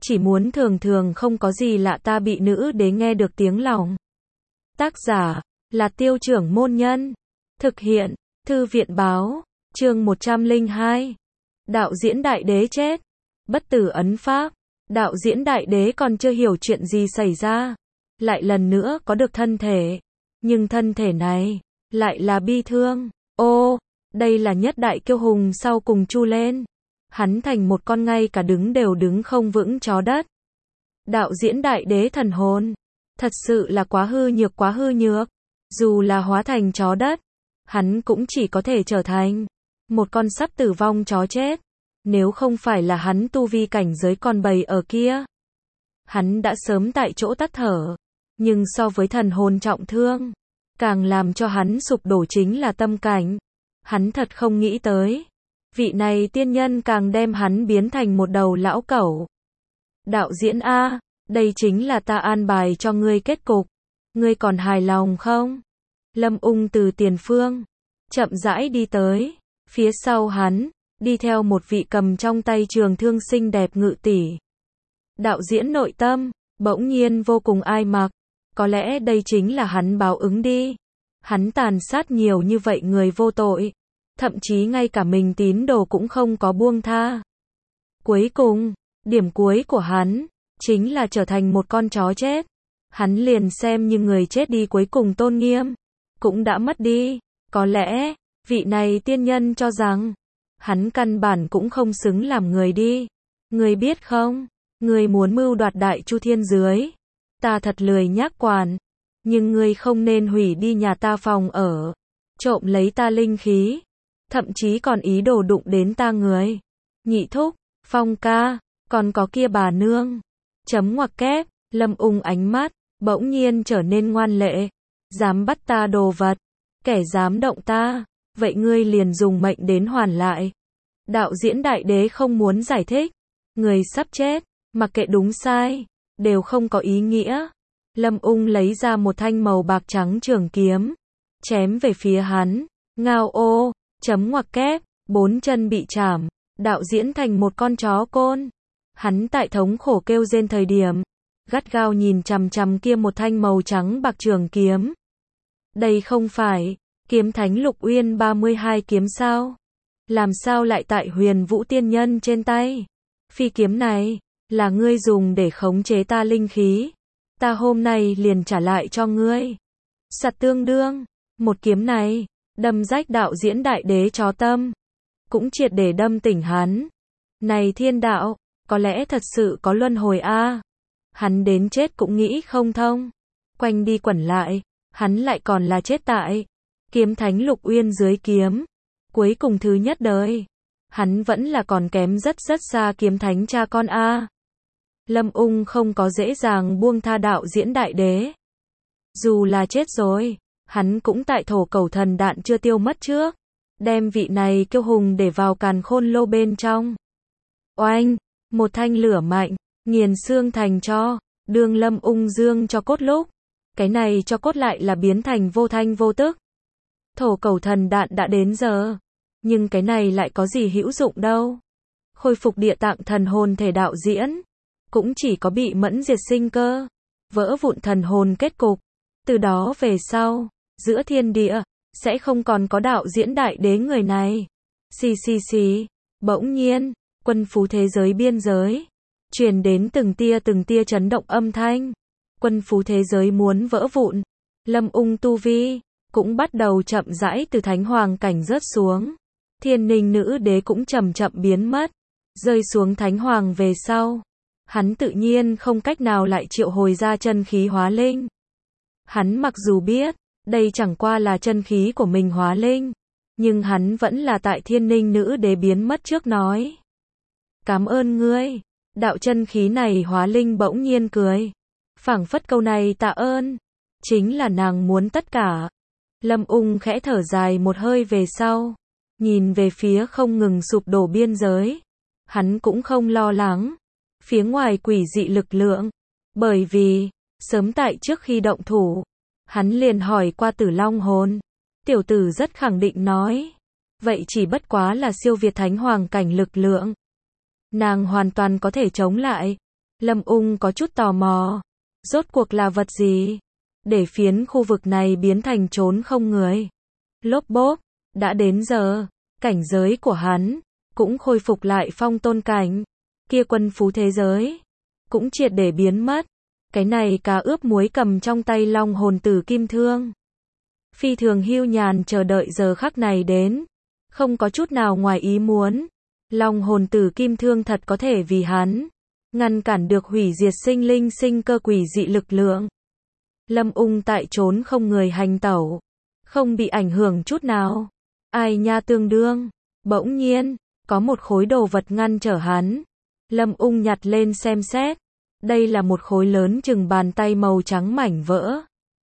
chỉ muốn thường thường không có gì lạ ta bị nữ đế nghe được tiếng lòng. Tác giả là Tiêu Trưởng Môn Nhân. Thực hiện Thư viện Báo. Chương 102. Đạo diễn đại đế chết. Bất tử ấn pháp. Đạo diễn đại đế còn chưa hiểu chuyện gì xảy ra, lại lần nữa có được thân thể. Nhưng thân thể này lại là bi thương. Ô, đây là nhất đại kiêu hùng sau cùng chu lên. Hắn thành một con ngay cả đứng đều đứng không vững chó đất. Đạo diễn đại đế thần hồn, thật sự là quá hư nhược quá hư nhược. Dù là hóa thành chó đất, hắn cũng chỉ có thể trở thành một con sắp tử vong chó chết. Nếu không phải là hắn tu vi cảnh giới còn bầy ở kia, hắn đã sớm tại chỗ tắt thở. Nhưng so với thần hồn trọng thương, càng làm cho hắn sụp đổ chính là tâm cảnh. Hắn thật không nghĩ tới, vị này tiên nhân càng đem hắn biến thành một đầu lão cẩu. Đạo diễn A, đây chính là ta an bài cho ngươi kết cục. Ngươi còn hài lòng không? Lâm Ung từ tiền phương chậm rãi đi tới, phía sau hắn đi theo một vị cầm trong tay trường thương xinh đẹp ngự tỷ. Đạo diễn nội tâm bỗng nhiên vô cùng ai mặc. Có lẽ đây chính là hắn báo ứng đi. Hắn tàn sát nhiều như vậy người vô tội, thậm chí ngay cả mình tín đồ cũng không có buông tha. Cuối cùng, điểm cuối của hắn chính là trở thành một con chó chết. Hắn liền xem như người chết đi cuối cùng tôn nghiêm cũng đã mất đi. Có lẽ vị này tiên nhân cho rằng hắn căn bản cũng không xứng làm người đi. Ngươi biết không, ngươi muốn mưu đoạt đại chu thiên dưới, ta thật lười nhác quản. Nhưng ngươi không nên hủy đi nhà ta phòng ở, trộm lấy ta linh khí, thậm chí còn ý đồ đụng đến ta người. Nhị thúc, Phong ca, còn có kia bà nương. Chấm ngoặc kép, Lâm Ung ánh mắt bỗng nhiên trở nên ngoan lệ. Dám bắt ta đồ vật, kẻ dám động ta, vậy ngươi liền dùng mệnh đến hoàn lại. Đạo diễn đại đế không muốn giải thích. Người sắp chết, mặc kệ đúng sai, đều không có ý nghĩa. Lâm Ung lấy ra một thanh màu bạc trắng trường kiếm, chém về phía hắn. Ngao ô, chấm ngoặc kép, 4 chân bị chảm, đạo diễn thành một con chó côn. Hắn tại thống khổ kêu rên thời điểm, gắt gao nhìn chằm chằm kia một thanh màu trắng bạc trường kiếm. Đây không phải kiếm thánh Lục Uyên 32 kiếm sao? Làm sao lại tại Huyền Vũ tiên nhân trên tay? Phi kiếm này là ngươi dùng để khống chế ta linh khí, ta hôm nay liền trả lại cho ngươi. Sạt tương đương, một kiếm này đâm rách đạo diễn đại đế chó tâm, cũng triệt để đâm tỉnh hắn. Này thiên đạo, có lẽ thật sự có luân hồi a. Hắn đến chết cũng nghĩ không thông. Quanh đi quẩn lại, hắn lại còn là chết tại kiếm thánh Lục Uyên dưới kiếm. Cuối cùng thứ nhất đời, hắn vẫn là còn kém rất rất xa kiếm thánh cha con a. Lâm Ung không có dễ dàng buông tha đạo diễn đại đế. Dù là chết rồi, hắn cũng tại thổ cẩu thần đạn chưa tiêu mất trước, đem vị này kiêu hùng để vào càn khôn lô bên trong. Oanh, một thanh lửa mạnh, nghiền xương thành tro. Đương Lâm Ung dương cho cốt lúc, cái này cho cốt lại là biến thành vô thanh vô tức. Thổ cẩu thần đạn đã đến giờ, nhưng cái này lại có gì hữu dụng đâu. Khôi phục địa tạng thần hồn thể đạo diễn, cũng chỉ có bị mẫn diệt sinh cơ, vỡ vụn thần hồn kết cục. Từ đó về sau, giữa thiên địa sẽ không còn có đạo diễn đại đế người này. Xì. Bỗng nhiên, quân phú thế giới biên giới truyền đến từng tia chấn động âm thanh. Quân phú thế giới muốn vỡ vụn. Lâm Ung tu vi cũng bắt đầu chậm rãi từ thánh hoàng cảnh rớt xuống. Thiên Ninh nữ đế cũng chậm chậm biến mất, rơi xuống thánh hoàng về sau, hắn tự nhiên không cách nào lại triệu hồi ra chân khí hóa linh. Hắn mặc dù biết, đây chẳng qua là chân khí của mình hóa linh, nhưng hắn vẫn là tại Thiên Ninh nữ đế biến mất trước nói. Cảm ơn ngươi. Đạo chân khí này hóa linh bỗng nhiên cười. Phảng phất câu này tạ ơn chính là nàng muốn tất cả. Lâm Ung khẽ thở dài một hơi về sau, nhìn về phía không ngừng sụp đổ biên giới. Hắn cũng không lo lắng phía ngoài quỷ dị lực lượng, bởi vì sớm tại trước khi động thủ, hắn liền hỏi qua Tử Long hồn. Tiểu tử rất khẳng định nói, vậy chỉ bất quá là siêu việt thánh hoàng cảnh lực lượng. Nàng hoàn toàn có thể chống lại. Lâm Ung có chút tò mò. Rốt cuộc là vật gì? Để phiến khu vực này biến thành chốn không người. Lốp bốp, đã đến giờ, cảnh giới của hắn cũng khôi phục lại phong tôn cảnh. Kia quân phú thế giới cũng triệt để biến mất. Cái này cá ướp muối cầm trong tay long hồn tử kim thương. Phi thường hưu nhàn chờ đợi giờ khắc này đến. Không có chút nào ngoài ý muốn. Long hồn tử kim thương thật có thể vì hắn ngăn cản được hủy diệt sinh linh sinh cơ quỷ dị lực lượng. Lâm Ung tại trốn không người hành tẩu, không bị ảnh hưởng chút nào. Ai nha tương đương. Bỗng nhiên, có một khối đồ vật ngăn trở hắn. Lâm Ung nhặt lên xem xét. Đây là một khối lớn chừng bàn tay màu trắng mảnh vỡ.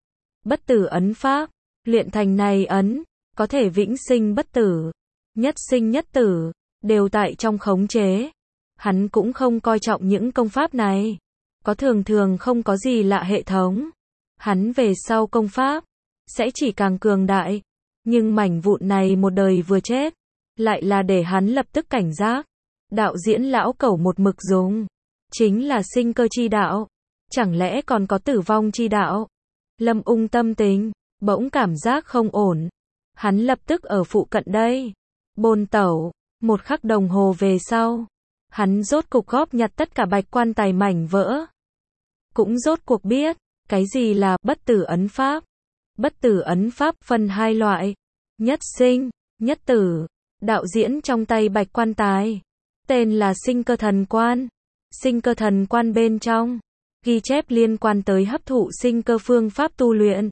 Bất tử ấn pháp. Luyện thành này ấn, có thể vĩnh sinh bất tử, nhất sinh nhất tử, đều tại trong khống chế. Hắn cũng không coi trọng những công pháp này. Có thường không có gì lạ hệ thống. Hắn về sau công pháp sẽ chỉ càng cường đại. Nhưng mảnh vụn này một đời vừa chết, lại là để hắn lập tức cảnh giác. Đạo diễn lão cẩu một mực dùng, chính là sinh cơ chi đạo. Chẳng lẽ còn có tử vong chi đạo? Lâm Ung tâm tình bỗng cảm giác không ổn. Hắn lập tức ở phụ cận đây bôn tẩu. Một khắc đồng hồ về sau, hắn rốt cục góp nhặt tất cả bạch quan tài mảnh vỡ. Cũng rốt cuộc biết, cái gì là bất tử ấn pháp. Bất tử ấn pháp phân hai loại. Nhất sinh, nhất tử. Đạo diễn trong tay bạch quan tài. Tên là sinh cơ thần quan. Sinh cơ thần quan bên trong, ghi chép liên quan tới hấp thụ sinh cơ phương pháp tu luyện.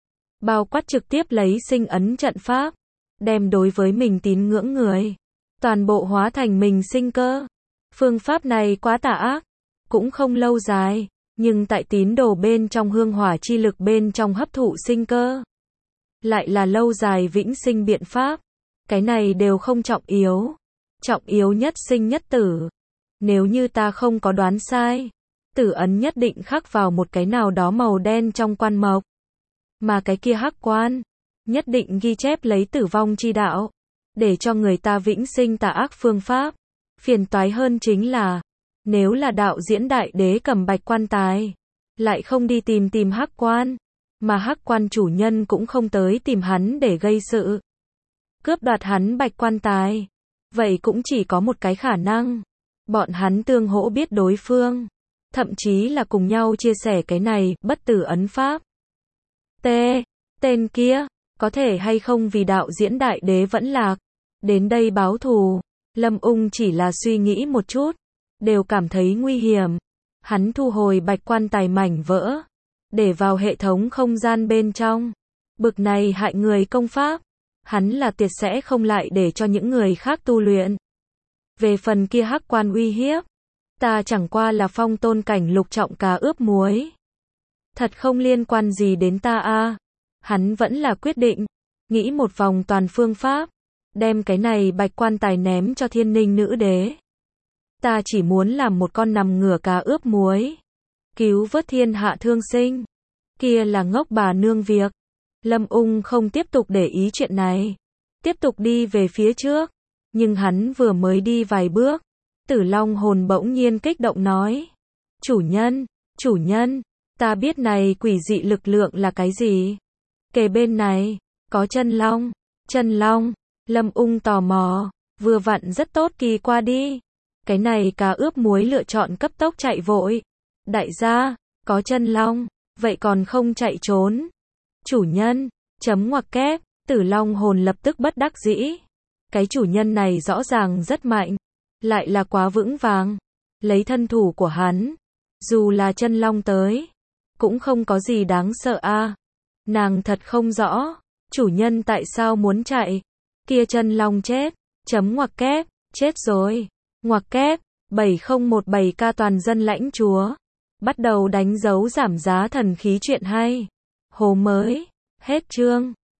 Bao quát trực tiếp lấy sinh ấn trận pháp. Đem đối với mình tín ngưỡng người. Toàn bộ hóa thành mình sinh cơ. Phương pháp này quá tà ác. Cũng không lâu dài. Nhưng tại tín đồ bên trong hương hỏa chi lực bên trong hấp thụ sinh cơ. Lại là lâu dài vĩnh sinh biện pháp. Cái này đều không trọng yếu. Trọng yếu nhất sinh nhất tử. Nếu như ta không có đoán sai, tử ấn nhất định khắc vào một cái nào đó màu đen trong quan mộc. Mà cái kia hắc quan, nhất định ghi chép lấy tử vong chi đạo. Để cho người ta vĩnh sinh tà ác phương pháp. Phiền toái hơn chính là, nếu là đạo diễn đại đế cầm bạch quan tài, lại không đi tìm hắc quan, mà hắc quan chủ nhân cũng không tới tìm hắn để gây sự, cướp đoạt hắn bạch quan tài. Vậy cũng chỉ có một cái khả năng. Bọn hắn tương hỗ biết đối phương. Thậm chí là cùng nhau chia sẻ cái này, bất tử ấn pháp. Tên kia, có thể hay không vì đạo diễn đại đế vẫn lạc. Đến đây báo thù. Lâm Ung chỉ là suy nghĩ một chút. Đều cảm thấy nguy hiểm. Hắn thu hồi bạch quan tài mảnh vỡ. Để vào hệ thống không gian bên trong. Bực này hại người công pháp. Hắn là tuyệt sẽ không lại để cho những người khác tu luyện. Về phần kia hắc quan uy hiếp. Ta chẳng qua là phong tôn cảnh lục trọng cá ướp muối. Thật không liên quan gì đến ta a. Hắn vẫn là quyết định. Nghĩ một vòng toàn phương pháp. Đem cái này bạch quan tài ném cho thiên ninh nữ đế. Ta chỉ muốn làm một con nằm ngửa cá ướp muối. Cứu vớt thiên hạ thương sinh. Kia là ngốc bà nương việc. Lâm Ung không tiếp tục để ý chuyện này. Tiếp tục đi về phía trước. Nhưng hắn vừa mới đi vài bước. Tử Long hồn bỗng nhiên kích động nói. Chủ nhân, ta biết này quỷ dị lực lượng là cái gì. Kề bên này, có chân long. Lâm Ung tò mò, vừa vặn rất tốt kỳ qua đi. Cái này cá ướp muối lựa chọn cấp tốc chạy vội. Đại gia, có chân long, vậy còn không chạy trốn. Chủ nhân, chấm ngoặc kép, Tử Long hồn lập tức bất đắc dĩ. Cái chủ nhân này rõ ràng rất mạnh, lại là quá vững vàng. Lấy thân thủ của hắn, dù là chân long tới, cũng không có gì đáng sợ a. Nàng thật không rõ, chủ nhân tại sao muốn chạy. Kia chân long chết, chấm ngoặc kép, chết rồi. Ngoặc kép, 7017K toàn dân lãnh chúa. Bắt đầu đánh dấu giảm giá thần khí chuyện hay. Hồ mới, hết chương.